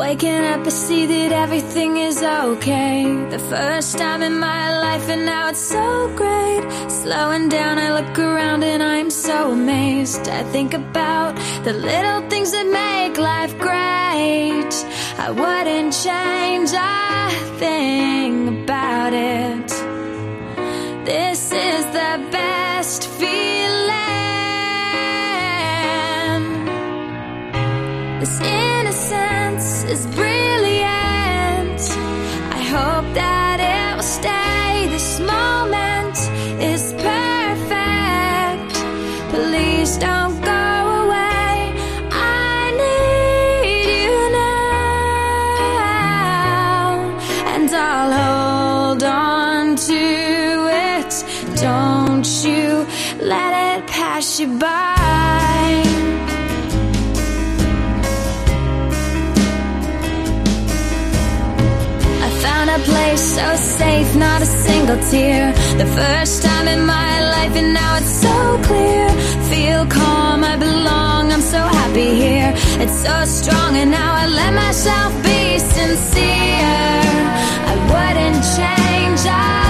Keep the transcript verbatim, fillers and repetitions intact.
Waking up, I see that everything is okay. The first time in my life, and now it's so great. Slowing down, I look around and I'm so amazed. I think about the little things that make life great. I wouldn't change a thing about it. This is the best feeling. This innocence is brilliant. I hope that it will stay. This moment is perfect. Please don't go away. I need you now, and I'll hold on to it. Don't you let it pass you by. Found a place so safe, not a single tear. The first time in my life, and now it's so clear. Feel calm, I belong, I'm so happy here. It's so strong, and now I let myself be sincere. I wouldn't change, I